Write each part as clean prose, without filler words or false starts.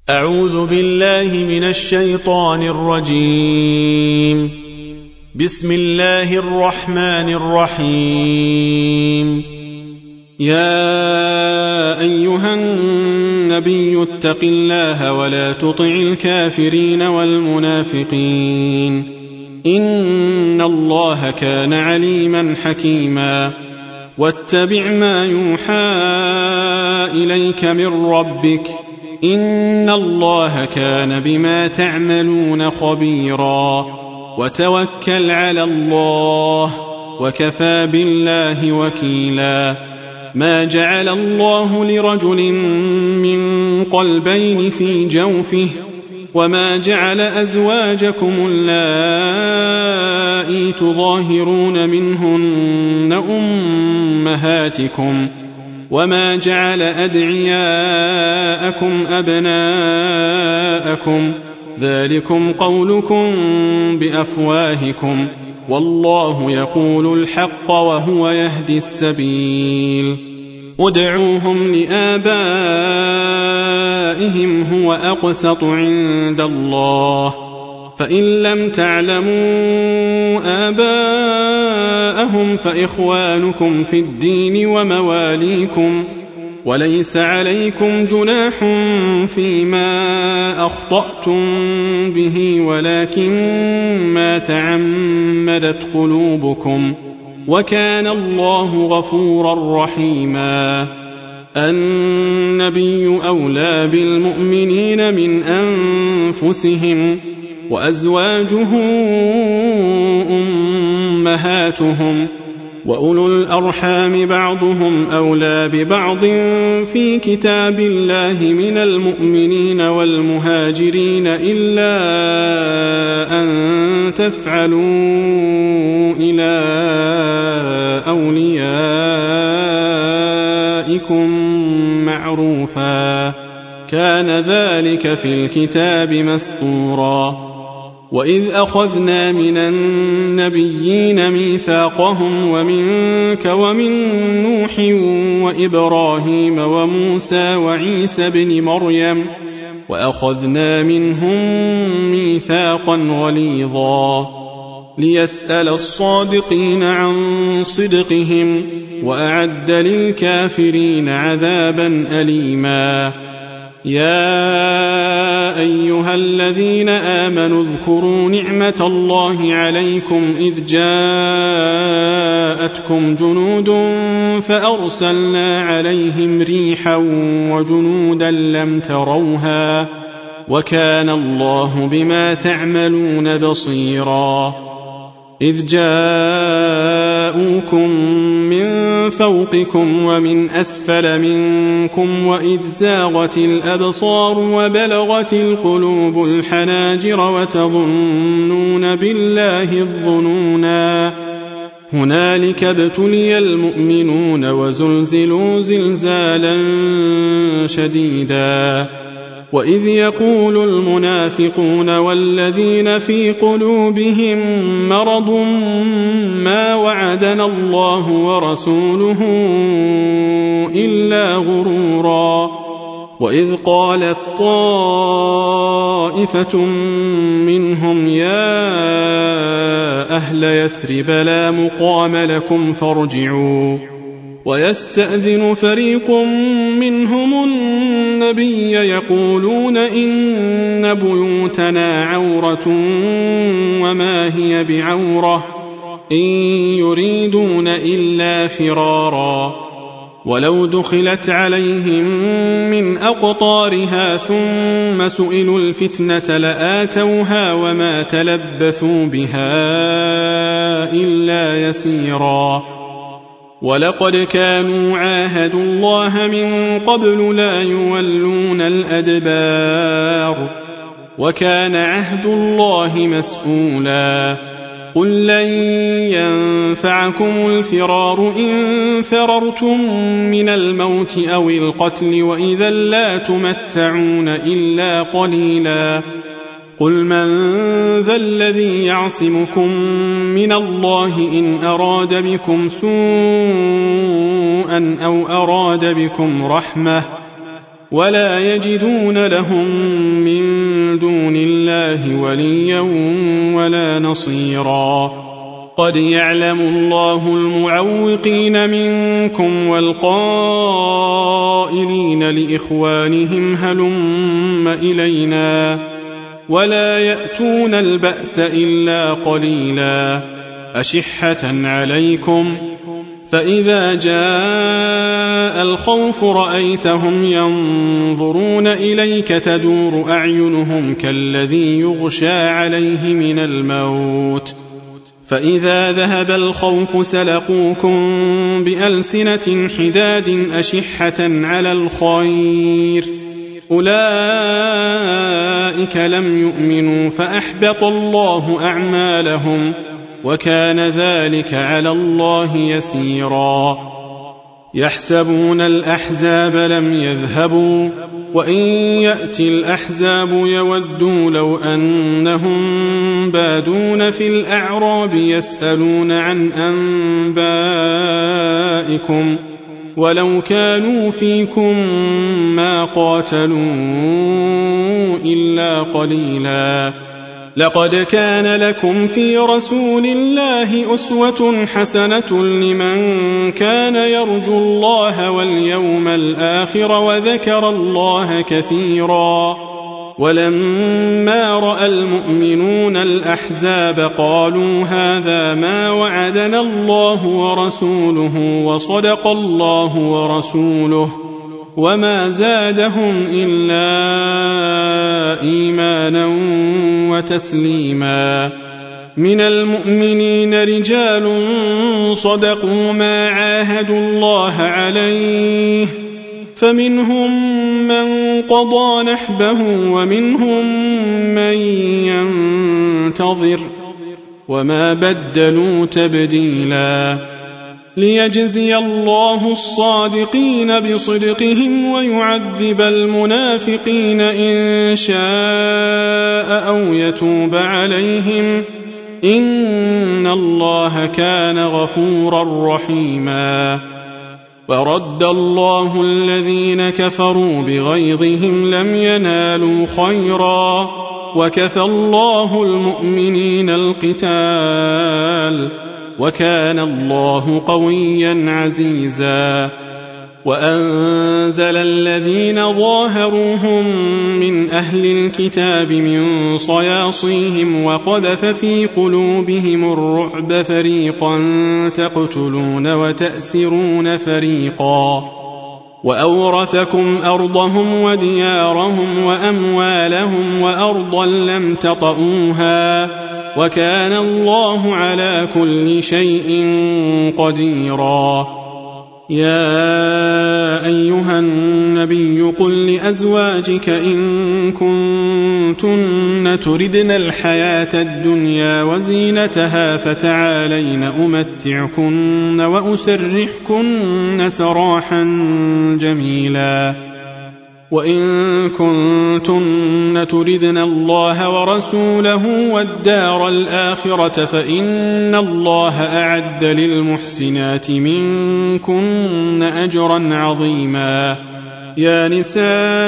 أعوذ بالله من الشيطان الرجيم. بسم الله الرحمن الرحيم. يا أيها النبي اتق الله ولا تطع الكافرين والمنافقين إن الله كان عليما حكيما. واتبع ما يوحى إليك من ربك إن الله كان بما تعملون خبيرا. وتوكل على الله وكفى بالله وكيلا. ما جعل الله لرجل من قلبين في جوفه وما جعل أزواجكم اللائي تظاهرون منهن أمهاتكم وما جعل أدعياءكم أبناءكم ذلكم قولكم بأفواهكم والله يقول الحق وهو يهدي السبيل. ادعوهم لآبائهم هو أقسط عند الله فإن لم تعلموا آباءهم فإخوانكم في الدين ومواليكم وليس عليكم جناح فيما أخطأتم به ولكن ما تعمدت قلوبكم وكان الله غفورا رحيما. النبي أولى بالمؤمنين من أنفسهم وأزواجه أمهاتهم وأولو الأرحام بعضهم أولى ببعض في كتاب الله من المؤمنين والمهاجرين إلا أن تفعلوا إلى أوليائكم معروفا كان ذلك في الكتاب مسطورا. وإذ أخذنا من النبيين ميثاقهم ومنك ومن نوح وإبراهيم وموسى وعيسى بن مريم وأخذنا منهم ميثاقا غليظا ليسأل الصادقين عن صدقهم وأعد للكافرين عذابا أليما. يا أيها الذين آمنوا اذكروا نعمة الله عليكم إذ جاءتكم جنود فأرسلنا عليهم ريحا وجنودا لم تروها وكان الله بما تعملون بصيرا. إذ جاءوكم من فوقكم ومن أسفل منكم وإذ زاغت الأبصار وبلغت القلوب الحناجر وتظنون بالله الظنونا هنالك ابتلي المؤمنون وزلزلوا زلزالا شديدا. وإذ يقول المنافقون والذين في قلوبهم مرض ما وعدنا الله ورسوله إلا غرورا. وإذ قالت طائفة منهم يا أهل يثرب لا مقام لكم فارجعوا ويستأذن فريق منهم النبي يقولون إن بيوتنا عورة وما هي بعورة إن يريدون إلا فرارا ولو دخلت عليهم من أقطارها ثم سئلوا الفتنة لآتوها وما تلبثوا بها إلا يسيرا. ولقد كانوا عاهدوا الله من قبل لا يولون الأدبار وكان عهد الله مسؤولا. قل لن ينفعكم الفرار إن فررتم من الموت أو القتل وإذا لا تمتعون إلا قليلا. قل من ذا الذي يعصمكم من الله إن أراد بكم سوءا أو أراد بكم رحمة ولا يجدون لهم من دون الله وليا ولا نصيرا. قد يعلم الله المعوقين منكم والقائلين لإخوانهم هلم إلينا، ولا يأتون البأس إلا قليلا، أشحة عليكم، فإذا جاء الخوف رأيتهم ينظرون إليك تدور أعينهم كالذي يغشى عليه من الموت، فإذا ذهب الخوف سلقوكم بألسنة حداد أشحة على الخير، أولئك لم يؤمنوا فأحبط الله أعمالهم، وكان ذلك على الله يسيرا. يحسبون الأحزاب لم يذهبوا، وإن يأتي الأحزاب يودوا لو أنهم بادون في الأعراب يسألون عن أنبائكم، ولو كانوا فيكم ما قاتلوا إلا قليلا. لقد كان لكم في رسول الله أسوة حسنة لمن كان يرجو الله واليوم الآخر وذكر الله كثيرا. ولما رأى المؤمنون الأحزاب قالوا هذا ما وعدنا الله ورسوله وصدق الله ورسوله، وما زادهم إلا إيمانا وتسليما. من المؤمنين رجال صدقوا ما عاهدوا الله عليه، فمنهم من قضى نحبه ومنهم من ينتظر، وما بدلوا تبديلا، ليجزي الله الصادقين بصدقهم ويعذب المنافقين إن شاء أو يتوب عليهم، إن الله كان غفورا رحيما. ورد الله الذين كفروا بغيظهم لم ينالوا خيرا، وكفى الله المؤمنين القتال، وكان الله قويا عزيزا. وأنزل الذين ظاهروهم من أهل الكتاب من صياصيهم وقذف في قلوبهم الرعب، فريقا تقتلون وتأسرون فريقا، وأورثكم أرضهم وديارهم وأموالهم وأرضا لم تطئوها، وكان الله على كل شيء قديرا. يا أيها النبي قل لأزواجك إن كنتن تردن الحياة الدنيا وزينتها فتعالين أمتعكن وأسرحكن سراحا جميلا. وإن كنتن تردن الله ورسوله والدار الآخرة فإن الله أعد للمحسنات منكن أجرا عظيما. يا نساء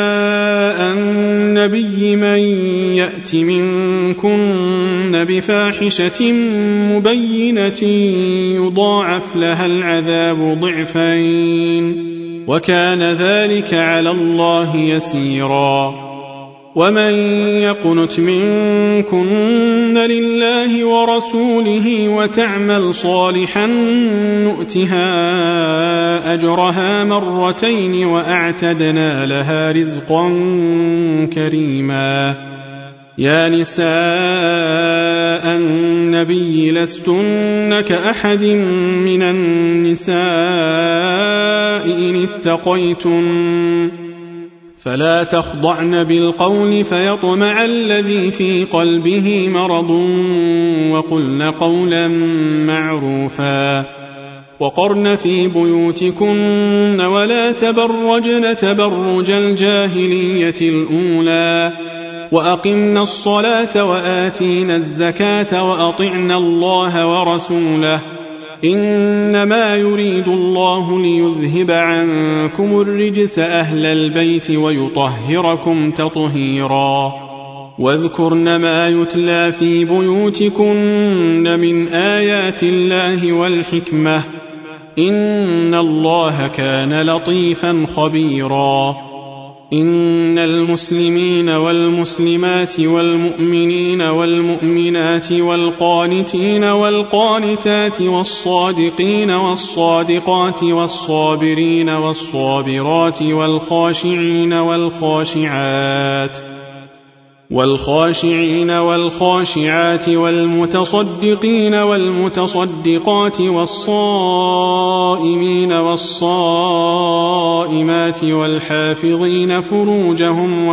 النبي من يأت منكن بفاحشة مبينة يضاعف لها العذاب ضعفين، وكان ذلك على الله يسيرا. ومن يقنت منكن لله ورسوله وتعمل صالحا نؤتها أجرها مرتين وأعتدنا لها رزقا كريما. يا نساء النبي لستن كأحد من النساء إن اتقيتن، فلا تخضعن بالقول فيطمع الذي في قلبه مرض، وقلن قولا معروفا. وقرن في بيوتكن ولا تبرجن تبرج الجاهلية الأولى، وأقمنا الصلاة وآتينا الزكاة وأطعنا الله ورسوله، إنما يريد الله ليذهب عنكم الرجس أهل البيت ويطهركم تطهيرا واذكرن ما يتلى في بيوتكن من آيات الله والحكمة إن الله كان لطيفا خبيرا إن المسلمين والمسلمات والمؤمنين والمؤمنات والقانتين والقانتات والصادقين والصادقات والصابرين والصابرات والخاشعين والخاشعات والمتصدقين والمتصدقات والصائمين والصائمات والحافظين فروجهم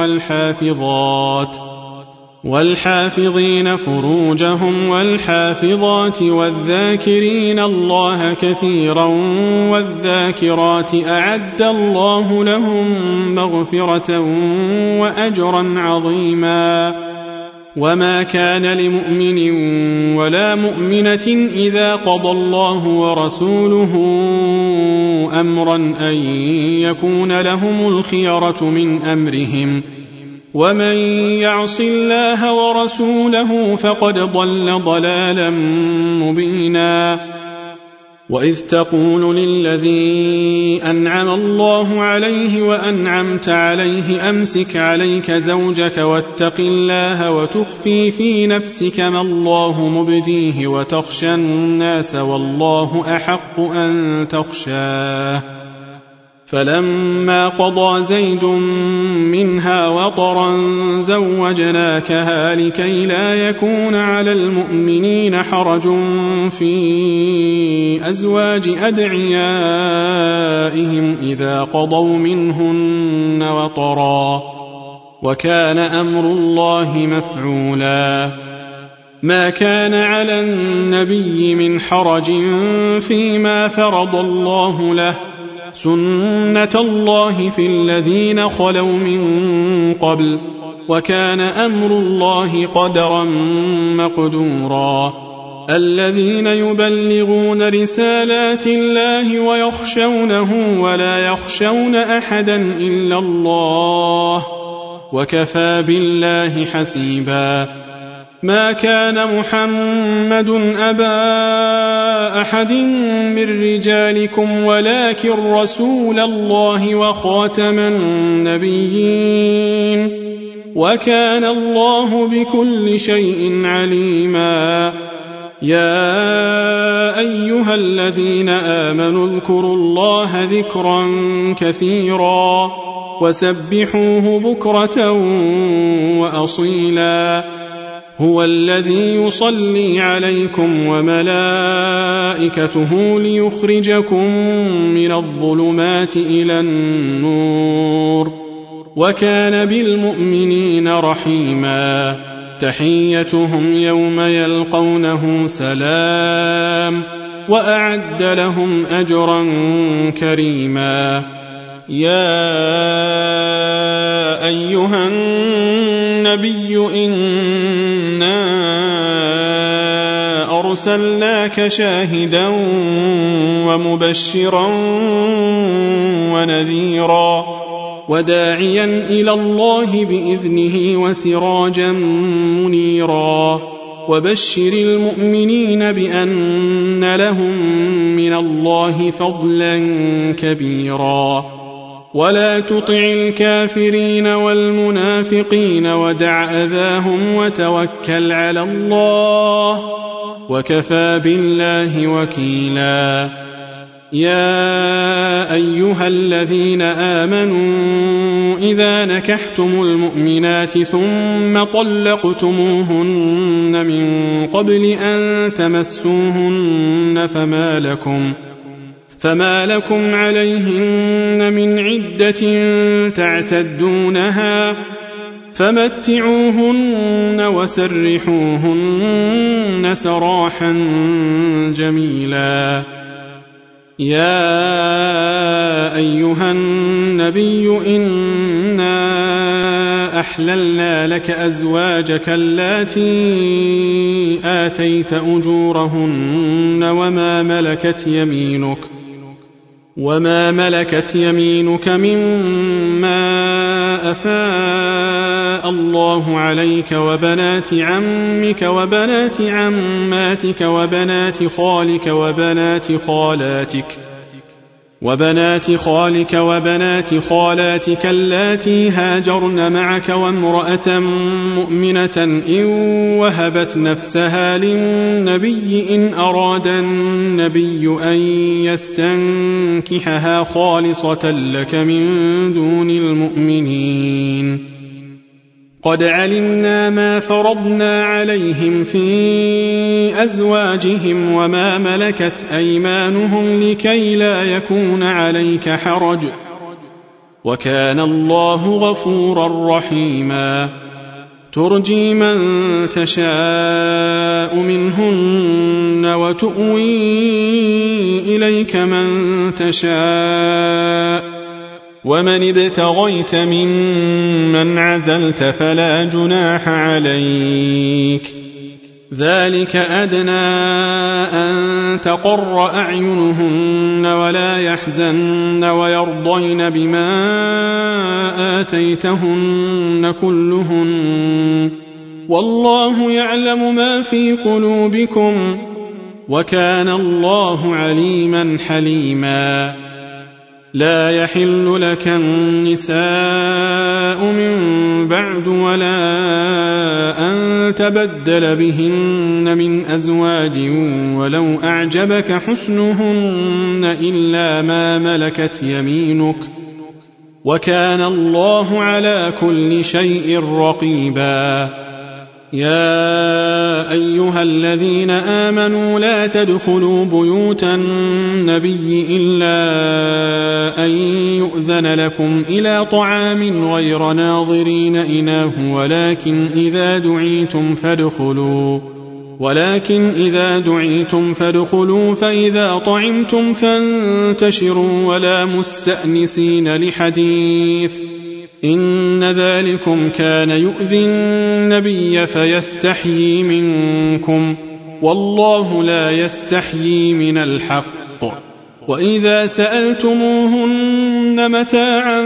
والحافظات والذاكرين الله كثيرا والذاكرات أعد الله لهم مغفرة وأجرا عظيما وما كان لمؤمن ولا مؤمنة إذا قضى الله ورسوله أمرا أن يكون لهم الخيرة من أمرهم ومن يعص الله ورسوله فقد ضل ضلالا مبينا وإذ تقول للذي أنعم الله عليه وأنعمت عليه أمسك عليك زوجك واتق الله وتخفي في نفسك ما الله مبديه وتخشى الناس والله أحق أن تخشاه فلما قضى زيد منها وطرا زوجناكها لكي لا يكون على المؤمنين حرج في أزواج أدعيائهم إذا قضوا منهن وطرا وكان أمر الله مفعولا ما كان على النبي من حرج فيما فرض الله له سنة الله في الذين خلوا من قبل وكان أمر الله قدرا مقدورا الذين يبلغون رسالات الله ويخشونه ولا يخشون أحدا إلا الله وكفى بالله حسيبا ما كان محمد أبا أحد من رجالكم ولكن رسول الله وخاتم النبيين وكان الله بكل شيء عليما يا أيها الذين آمنوا اذكروا الله ذكرا كثيرا وسبحوه بكرة وأصيلا هو الذي يصلي عليكم وملائكته ليخرجكم من الظلمات إلى النور وكان بالمؤمنين رحيما تحيتهم يوم يلقونه سلام وأعد لهم أجرا كريما يا أيها النبي إنا أرسلناك شاهدا ومبشرا ونذيرا وداعيا إلى الله بإذنه وسراجا منيرا وبشر المؤمنين بأن لهم من الله فضلا كبيرا ولا تطع الكافرين والمنافقين ودع أذاهم وتوكل على الله وكفى بالله وكيلا يا أيها الذين آمنوا إذا نكحتم المؤمنات ثم طلقتموهن من قبل أن تمسوهن فما لكم عليهن من عدة تعتدونها فمتعوهن وسرحوهن سراحا جميلا يا أيها النبي إنا أحللنا لك أزواجك اللاتي آتيت أجورهن وما ملكت يمينك مما أفاء الله عليك وبنات عمك وبنات عماتك وبنات خالك وبنات خالاتك اللاتي هاجرن معك وامرأة مؤمنة إن وهبت نفسها للنبي إن أراد النبي أن يستنكحها خالصة لك من دون المؤمنين. قد علمنا ما فرضنا عليهم في أزواجهم وما ملكت أيمانهم لكي لا يكون عليك حرج وكان الله غفورا رحيما. ترجي من تشاء منهن وتؤوي إليك من تشاء ومن ابتغيت ممن عزلت فلا جناح عليك. ذلك أدنى أن تقر أعينهن ولا يحزن ويرضين بما آتيتهن كلهن والله يعلم ما في قلوبكم وكان الله عليما حليما. لا يحل لك النساء من بعد ولا أن تبدل بهن من أزواج ولو أعجبك حسنهن إلا ما ملكت يمينك وكان الله على كل شيء رقيبا. يا أيها الذين آمنوا لا تدخلوا بيوت النبي إلا أن يؤذن لكم إلى طعام غير ناظرين إناه ولكن إذا دعيتم فادخلوا فإذا طعمتم فانتشروا ولا مستأنسين لحديث إن ذلكم كان يؤذي النبي فيستحيي منكم والله لا يستحيي من الحق. وإذا سألتموهن متاعا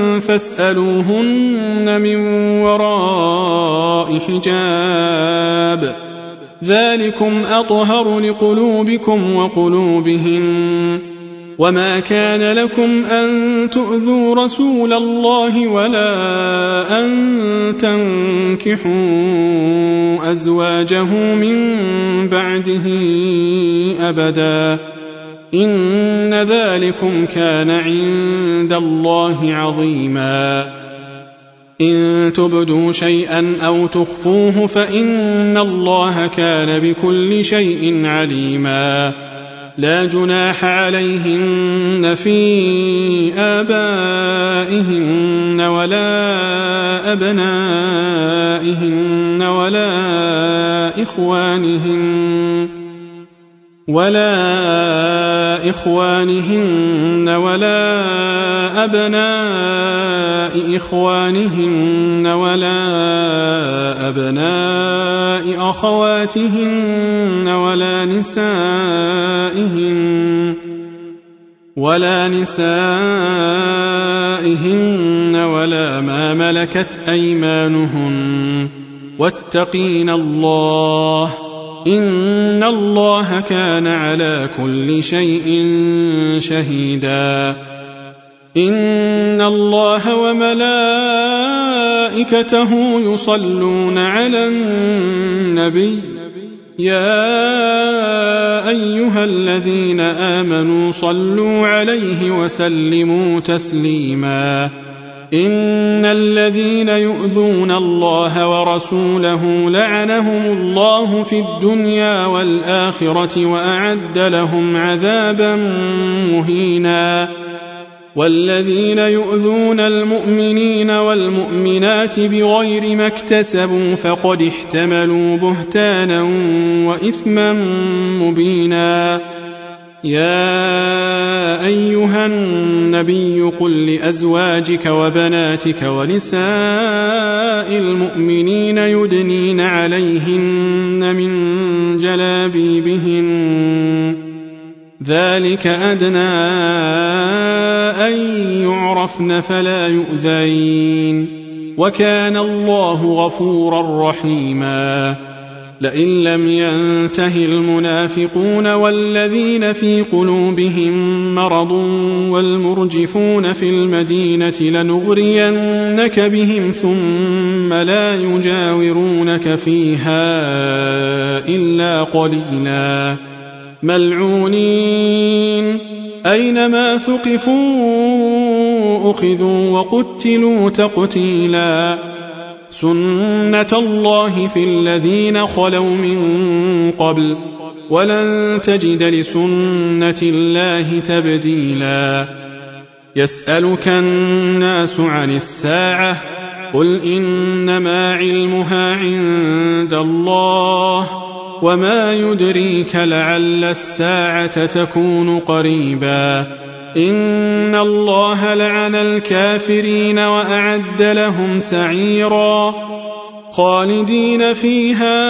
فاسألوهن من وراء حجاب ذلكم أطهر لقلوبكم وقلوبهن. وما كان لكم أن تؤذوا رسول الله ولا أن تنكحوا أزواجه من بعده أبدا إن ذلكم كان عند الله عظيما. إن تبدوا شيئا أو تخفوه فإن الله كان بكل شيء عليما. لا جناح عليهن في آبائهن ولا أبنائهن ولا إخوانهن ولا أبناء إخوانهن ولا أبناء أخواتهن ولا نسائهن ولا ما ملكت أيمانهن واتقين الله إن الله كان على كل شيء شهيدا. إن الله وملائكته يصلون على النبي يا أيها الذين آمنوا صلوا عليه وسلموا تسليما. إن الذين يؤذون الله ورسوله لعنهم الله في الدنيا والآخرة وأعد لهم عذابا مهينا. والذين يؤذون المؤمنين والمؤمنات بغير ما اكتسبوا فقد احتملوا بهتانا وإثما مبينا. يا أيها النبي قل لأزواجك وبناتك ونساء المؤمنين يدنين عليهن من جلابيبهن ذلك أدنى أن يعرفن فلا يؤذين وكان الله غفورا رحيما لئن لم ينته المنافقون والذين في قلوبهم مرض والمرجفون في المدينة لنغرينك بهم ثم لا يجاورونك فيها إلا قليلا ملعونين أينما ثقفوا أخذوا وقتلوا تقتيلا سنة الله في الذين خلوا من قبل ولن تجد لسنة الله تبديلا يسألك الناس عن الساعة قل إنما علمها عند الله وما يدريك لعل الساعة تكون قريبا إن الله لعن الكافرين وأعد لهم سعيرا خالدين فيها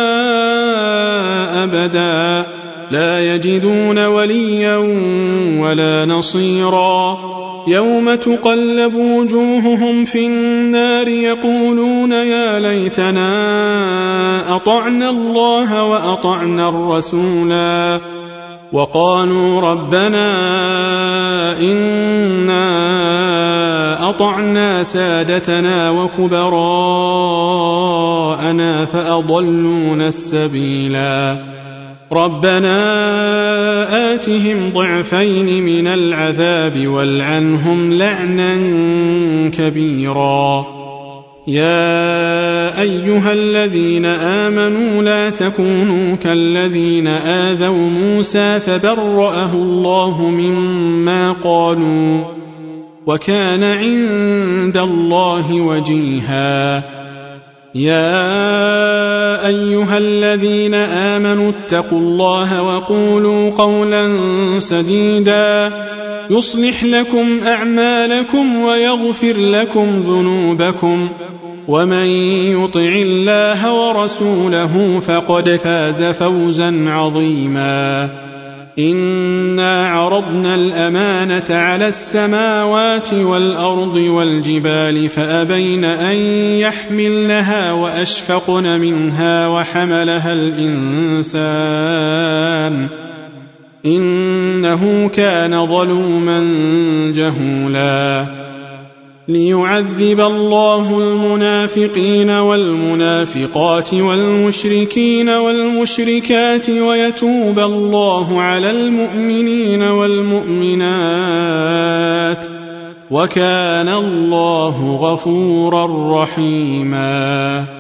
أبدا لا يجدون وليا ولا نصيرا يوم تقلب وجوههم في النار يقولون يا ليتنا أطعنا الله وأطعنا الرسولا وقالوا ربنا إنا أطعنا سادتنا وكبراءنا فأضلونا السبيلا ربنا آتهم ضعفين من العذاب والعنهم لعنا كبيرا يا أيها الذين آمنوا لا تكونوا كالذين آذوا موسى فبرأه الله مما قالوا وكان عند الله وجيها يا أيها الذين آمنوا اتقوا الله وقولوا قولا سديدا يصلح لكم أعمالكم ويغفر لكم ذنوبكم ومن يطع الله ورسوله فقد فاز فوزا عظيما إنا عرضنا الأمانة على السماوات والأرض والجبال فأبين أن يحملنها وأشفقن منها وحملها الإنسان إنه كان ظلوما جهولا ليعذب الله المنافقين والمنافقات والمشركين والمشركات ويتوب الله على المؤمنين والمؤمنات وكان الله غفورا رحيما